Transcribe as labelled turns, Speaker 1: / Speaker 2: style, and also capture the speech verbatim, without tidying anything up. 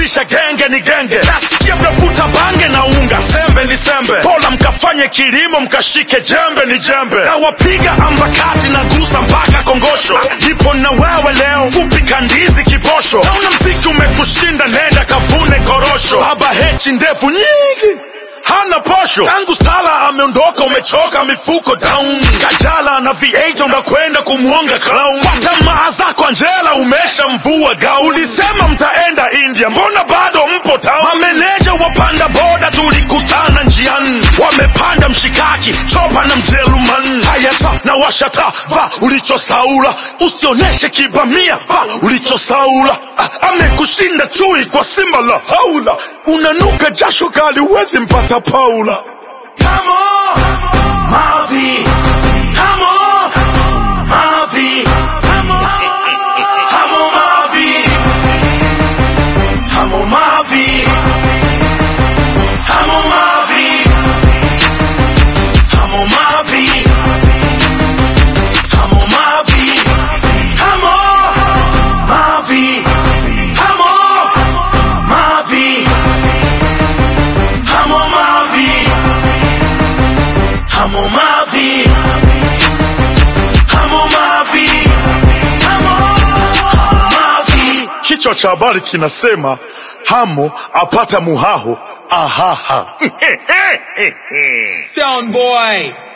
Speaker 1: kuanzisha genge ni genge. Nasikia mnavuta bange na unga, sembe ni sembe. Pola mkafanye kilimo, mkashike jembe ni jembe. Na wapiga ambakati na gusa mpaka kongosho. Nipo na wewe leo, fupi kandizi kibosho. Naona mziki umekushinda, nenda kavune korosho. Baba hechi ndefu nyingi, hana posho. Tangu Stala ameondoka, umechoka mifuko down. Kajala na V eight unakwenda kumuonga clown. Kwa tamaa zako Angela umesha mvua gauni. Ulisema mtaenda India, mbona bado mpo town? Mameneja wapanda boda tulikutana njiani. Wamepanda mshikaki, chopa na mjeruman. Haya sa na washata, va ulichosaula. Usioneshe kibamia, va ulichosaula. Ah, amekushinda chui kwa simba la haula. Unanuka jasho kali, uwezi mpata Paula. Come on, Mavi. Come on, Mavi. Come on, come on, Mavi. Come on, Mavi. Come on, Mavi. Come on, Mavi. Come on, Mavi. Come on, Mavi. Come on, Mavi. Come on, Mavi. Come on, Mavi. Come on, Mavi. Come on, Mavi. Kichwa cha habari kinasema Hamo apata muhaho ahaha.
Speaker 2: Sound boy.